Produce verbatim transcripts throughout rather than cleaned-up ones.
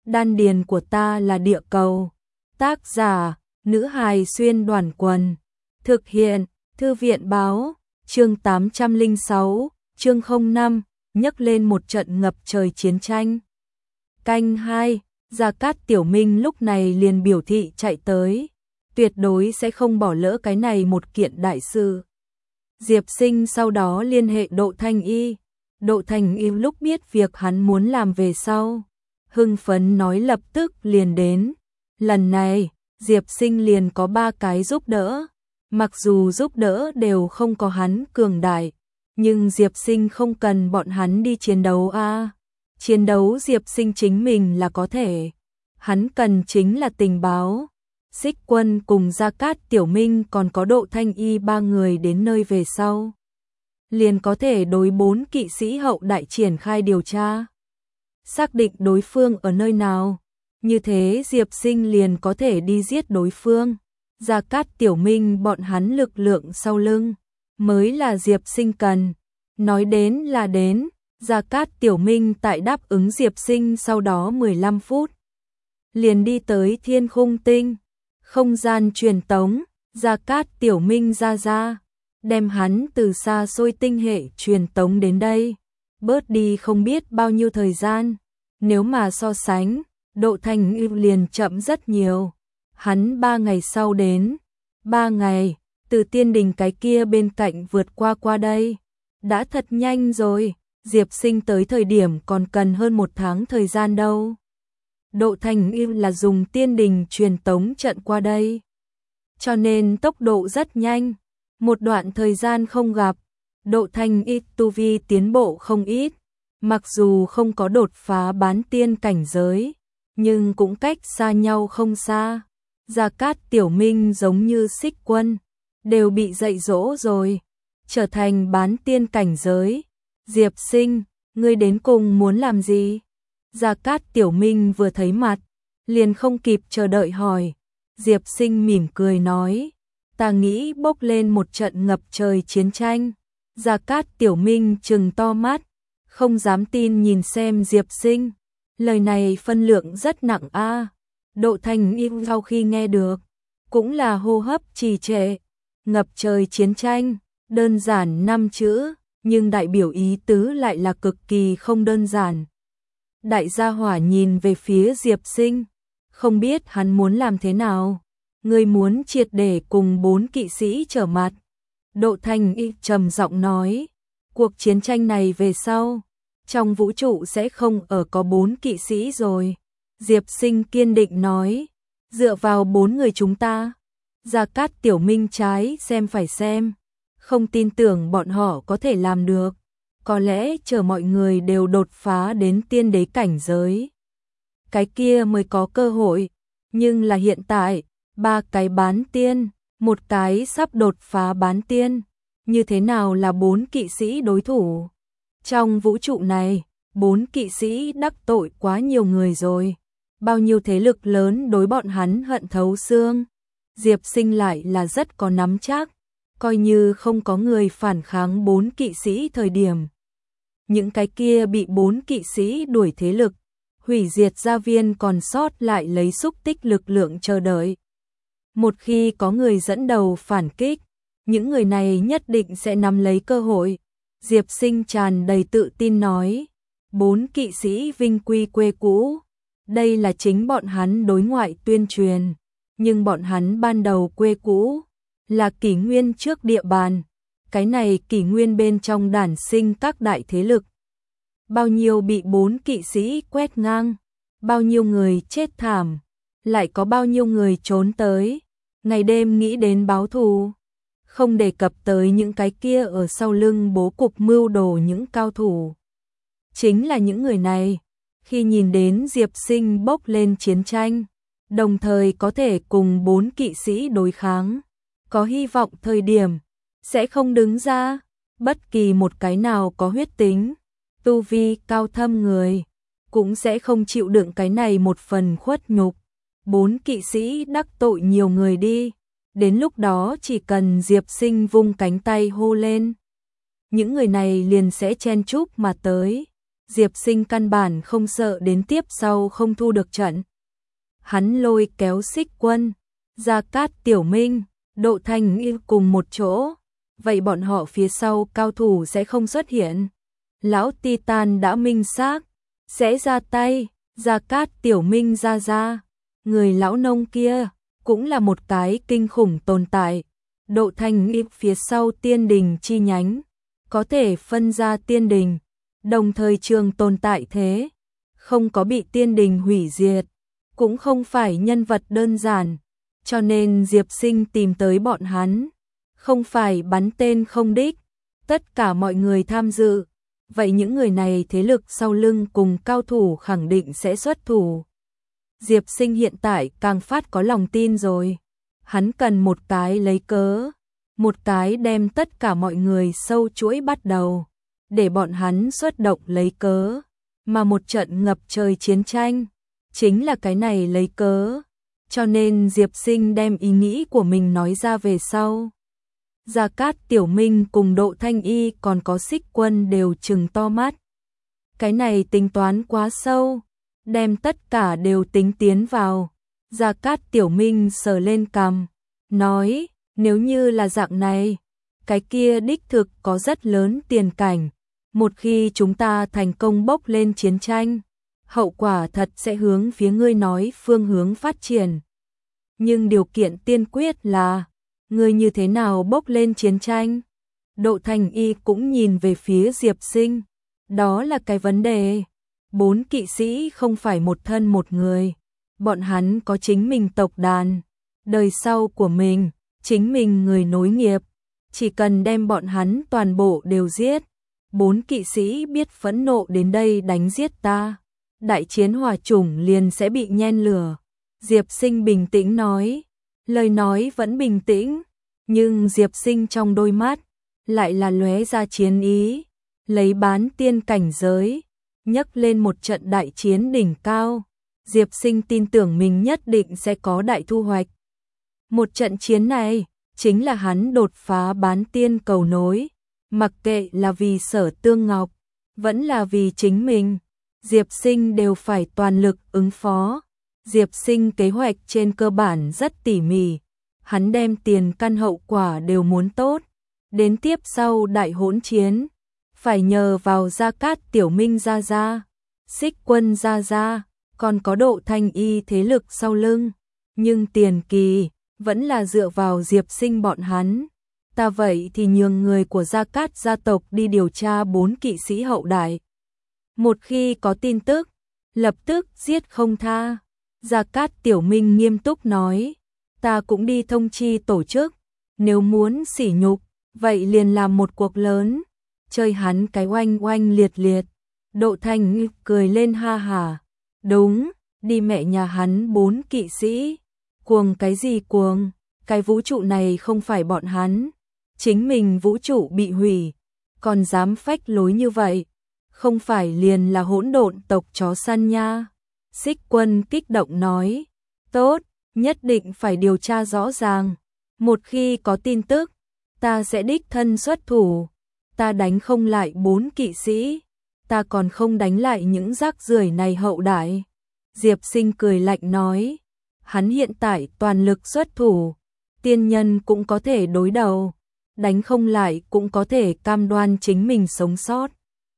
Đan điền của ta là địa cầu. Tác giả, nữ hài xuyên đoàn quần. Thực hiện, thư viện báo, chương tám trăm lẻ sáu, chương không năm, nhấc lên một trận ngập trời chiến tranh. Canh hai, Gia Cát Tiểu Minh lúc này liền biểu thị chạy tới, tuyệt đối sẽ không bỏ lỡ cái này một kiện đại sự. Diệp Sinh sau đó liên hệ Độ Thanh Y. Độ Thanh Y lúc biết việc hắn muốn làm về sau, hưng phấn nói lập tức liền đến. Lần này, Diệp Sinh liền có ba cái giúp đỡ. Mặc dù giúp đỡ đều không có hắn cường đại, nhưng Diệp Sinh không cần bọn hắn đi chiến đấu a. À, chiến đấu Diệp Sinh chính mình là có thể. Hắn cần chính là tình báo. Xích Quân cùng Gia Cát Tiểu Minh còn có Độ Thanh Y ba người đến nơi về sau, liền có thể đối bốn kỵ sĩ hậu đại triển khai điều tra, xác định đối phương ở nơi nào. Như thế Diệp Sinh liền có thể đi giết đối phương. Gia Cát Tiểu Minh bọn hắn lực lượng sau lưng mới là Diệp Sinh cần. Nói đến là đến, Gia Cát Tiểu Minh tại đáp ứng Diệp Sinh sau đó mười lăm phút liền đi tới Thiên Khung Tinh. Không gian truyền tống, Gia Cát Tiểu Minh ra ra, đem hắn từ xa xôi tinh hệ truyền tống đến đây, bớt đi không biết bao nhiêu thời gian. Nếu mà so sánh, Độ Thanh Y liền chậm rất nhiều. Hắn ba ngày sau đến, ba ngày, từ tiên đình cái kia bên cạnh vượt qua qua đây. Đã thật nhanh rồi, Diệp Sinh tới thời điểm còn cần hơn một tháng thời gian đâu. Độ Thanh Y là dùng tiên đình truyền tống trận qua đây, cho nên tốc độ rất nhanh. Một đoạn thời gian không gặp, Độ Thanh Y tu vi tiến bộ không ít. Mặc dù không có đột phá bán tiên cảnh giới, nhưng cũng cách xa nhau không xa. Gia Cát Tiểu Minh giống như Xích Quân, đều bị dạy dỗ rồi, trở thành bán tiên cảnh giới. Diệp Sinh, ngươi đến cùng muốn làm gì? Gia Cát Tiểu Minh vừa thấy mặt, liền không kịp chờ đợi hỏi. Diệp Sinh mỉm cười nói, ta nghĩ bốc lên một trận ngập trời chiến tranh. Gia Cát Tiểu Minh trừng to mắt, không dám tin nhìn xem Diệp Sinh. Lời này phân lượng rất nặng a. À. Độ Thanh Y sau khi nghe được, cũng là hô hấp trì trệ. Ngập trời chiến tranh, đơn giản năm chữ, nhưng đại biểu ý tứ lại là cực kỳ không đơn giản. Đại gia hỏa nhìn về phía Diệp Sinh, không biết hắn muốn làm thế nào. Ngươi muốn triệt để cùng bốn kỵ sĩ trở mặt. Độ Thanh Y trầm giọng nói, cuộc chiến tranh này về sau, trong vũ trụ sẽ không ở có bốn kỵ sĩ rồi. Diệp Sinh kiên định nói, dựa vào bốn người chúng ta. Gia Cát Tiểu Minh trái xem phải xem, không tin tưởng bọn họ có thể làm được. Có lẽ chờ mọi người đều đột phá đến tiên đế cảnh giới, cái kia mới có cơ hội. Nhưng là hiện tại, ba cái bán tiên, một cái sắp đột phá bán tiên, như thế nào là bốn kỵ sĩ đối thủ? Trong vũ trụ này, bốn kỵ sĩ đắc tội quá nhiều người rồi. Bao nhiêu thế lực lớn đối bọn hắn hận thấu xương. Diệp Sinh lại là rất có nắm chắc, coi như không có người phản kháng bốn kỵ sĩ thời điểm. Những cái kia bị bốn kỵ sĩ đuổi thế lực, hủy diệt gia viên còn sót lại lấy xúc tích lực lượng chờ đợi. Một khi có người dẫn đầu phản kích, những người này nhất định sẽ nắm lấy cơ hội. Diệp Sinh tràn đầy tự tin nói, bốn kỵ sĩ vinh quy quê cũ. Đây là chính bọn hắn đối ngoại tuyên truyền, nhưng bọn hắn ban đầu quê cũ là kỷ nguyên trước địa bàn. Cái này kỷ nguyên bên trong đản sinh các đại thế lực. Bao nhiêu bị bốn kỵ sĩ quét ngang, bao nhiêu người chết thảm, lại có bao nhiêu người trốn tới, ngày đêm nghĩ đến báo thù. Không đề cập tới những cái kia ở sau lưng bố cục mưu đồ những cao thủ. Chính là những người này, khi nhìn đến Diệp Sinh bốc lên chiến tranh, đồng thời có thể cùng bốn kỵ sĩ đối kháng, có hy vọng thời điểm, sẽ không đứng ra. Bất kỳ một cái nào có huyết tính, tu vi cao thâm người, cũng sẽ không chịu đựng cái này một phần khuất nhục. Bốn kỵ sĩ đắc tội nhiều người đi, đến lúc đó chỉ cần Diệp Sinh vung cánh tay hô lên, những người này liền sẽ chen chúc mà tới. Diệp Sinh căn bản không sợ đến tiếp sau không thu được trận. Hắn lôi kéo Xích Quân, Gia Cát Tiểu Minh, Độ Thanh Y cùng một chỗ, vậy bọn họ phía sau cao thủ sẽ không xuất hiện. Lão Titan đã minh xác, sẽ ra tay. Gia Cát Tiểu Minh ra ra, người lão nông kia cũng là một cái kinh khủng tồn tại. Độ Thanh Y phía sau tiên đình chi nhánh, có thể phân ra tiên đình, đồng thời trường tồn tại thế, không có bị tiên đình hủy diệt, cũng không phải nhân vật đơn giản, cho nên Diệp Sinh tìm tới bọn hắn, không phải bắn tên không đích, tất cả mọi người tham dự. Vậy những người này thế lực sau lưng cùng cao thủ khẳng định sẽ xuất thủ. Diệp Sinh hiện tại càng phát có lòng tin rồi. Hắn cần một cái lấy cớ, một cái đem tất cả mọi người sâu chuỗi bắt đầu, để bọn hắn xuất động lấy cớ, mà một trận ngập trời chiến tranh chính là cái này lấy cớ. Cho nên Diệp Sinh đem ý nghĩ của mình nói ra về sau. Gia Cát Tiểu Minh cùng Độ Thanh Y còn có Xích Quân đều trừng to mắt. Cái này tính toán quá sâu, đem tất cả đều tính tiến vào. Gia Cát Tiểu Minh sờ lên cằm, nói, nếu như là dạng này, cái kia đích thực có rất lớn tiền cảnh. Một khi chúng ta thành công bốc lên chiến tranh, hậu quả thật sẽ hướng phía ngươi nói phương hướng phát triển. Nhưng điều kiện tiên quyết là ngươi như thế nào bốc lên chiến tranh? Độ Thanh Y cũng nhìn về phía Diệp Sinh. Đó là cái vấn đề. Bốn kỵ sĩ không phải một thân một người. Bọn hắn có chính mình tộc đàn, đời sau của mình, chính mình người nối nghiệp. Chỉ cần đem bọn hắn toàn bộ đều giết, bốn kỵ sĩ biết phẫn nộ đến đây đánh giết ta, đại chiến hỏa chủng liền sẽ bị nhen lửa. Diệp Sinh bình tĩnh nói. Lời nói vẫn bình tĩnh, nhưng Diệp Sinh trong đôi mắt lại là lóe ra chiến ý, lấy bán tiên cảnh giới, nhấc lên một trận đại chiến đỉnh cao. Diệp Sinh tin tưởng mình nhất định sẽ có đại thu hoạch. Một trận chiến này chính là hắn đột phá bán tiên cầu nối, mặc kệ là vì Sở Tương Ngọc, vẫn là vì chính mình, Diệp Sinh đều phải toàn lực ứng phó. Diệp Sinh kế hoạch trên cơ bản rất tỉ mỉ, hắn đem tiền căn hậu quả đều muốn tốt. Đến tiếp sau đại hỗn chiến, phải nhờ vào Gia Cát Tiểu Minh ra ra, Xích Quân ra ra, còn có Độ Thanh Y thế lực sau lưng. Nhưng tiền kỳ vẫn là dựa vào Diệp Sinh bọn hắn. Ta vậy thì nhường người của Gia Cát gia tộc đi điều tra bốn kỵ sĩ hậu đại. Một khi có tin tức, lập tức giết không tha. Gia Cát Tiểu Minh nghiêm túc nói, ta cũng đi thông chi tổ chức, nếu muốn sỉ nhục, vậy liền làm một cuộc lớn, chơi hắn cái oanh oanh liệt liệt. Độ Thanh cười lên ha hả, đúng, đi mẹ nhà hắn bốn kỵ sĩ, cuồng cái gì cuồng, cái vũ trụ này không phải bọn hắn, chính mình vũ trụ bị hủy, còn dám phách lối như vậy, không phải liền là hỗn độn tộc chó săn nha. Xích Quân kích động nói, tốt, nhất định phải điều tra rõ ràng, một khi có tin tức, ta sẽ đích thân xuất thủ, ta đánh không lại bốn kỵ sĩ, ta còn không đánh lại những rác rưởi này hậu đại. Diệp Sinh cười lạnh nói, hắn hiện tại toàn lực xuất thủ, tiên nhân cũng có thể đối đầu, đánh không lại cũng có thể cam đoan chính mình sống sót.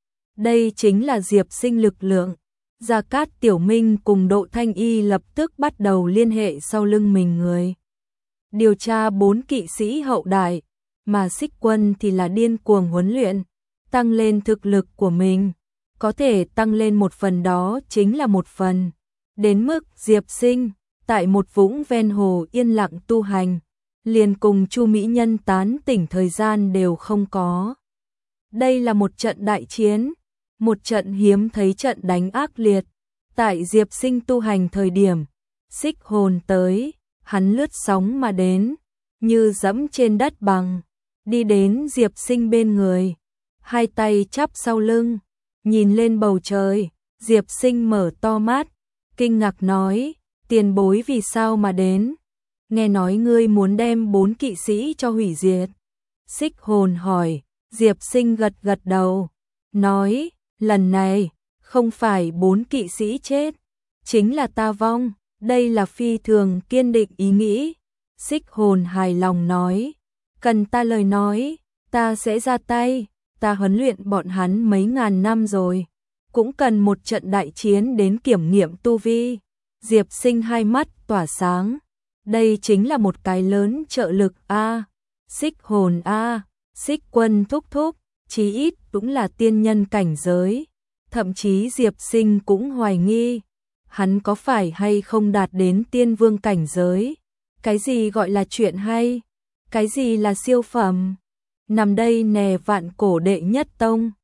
Đây chính là Diệp Sinh lực lượng. Gia Cát Tiểu Minh cùng Độ Thanh Y lập tức bắt đầu liên hệ sau lưng mình người, điều tra bốn kỵ sĩ hậu đại, mà Xích Quân thì là điên cuồng huấn luyện, tăng lên thực lực của mình, có thể tăng lên một phần đó chính là một phần. Đến mức Diệp Sinh, tại một vũng ven hồ yên lặng tu hành, liền cùng Chu Mỹ Nhân tán tỉnh thời gian đều không có. Đây là một trận đại chiến, một trận hiếm thấy trận đánh ác liệt. Tại Diệp Sinh tu hành thời điểm, Xích Hồn tới, hắn lướt sóng mà đến, như dẫm trên đất bằng, đi đến Diệp Sinh bên người, hai tay chắp sau lưng, nhìn lên bầu trời. Diệp Sinh mở to mắt, kinh ngạc nói, tiền bối vì sao mà đến? Nghe nói ngươi muốn đem bốn kỵ sĩ cho hủy diệt. Xích Hồn hỏi. Diệp Sinh gật gật đầu, nói, lần này Không phải bốn kỵ sĩ chết, chính là ta vong, đây là phi thường kiên định ý nghĩ. Xích hồn hài lòng nói, cần ta lời nói, ta sẽ ra tay, ta huấn luyện bọn hắn mấy ngàn năm rồi, cũng cần một trận đại chiến đến kiểm nghiệm tu vi. Diệp Sinh hai mắt tỏa sáng, đây chính là một cái lớn trợ lực a. Xích hồn a, Xích Quân thúc thúc, chí ít cũng là tiên nhân cảnh giới, thậm chí Diệp Sinh cũng hoài nghi, hắn có phải hay không đạt đến tiên vương cảnh giới. Cái gì gọi là chuyện hay? Cái gì là siêu phẩm? Nằm đây nè vạn cổ đệ nhất tông.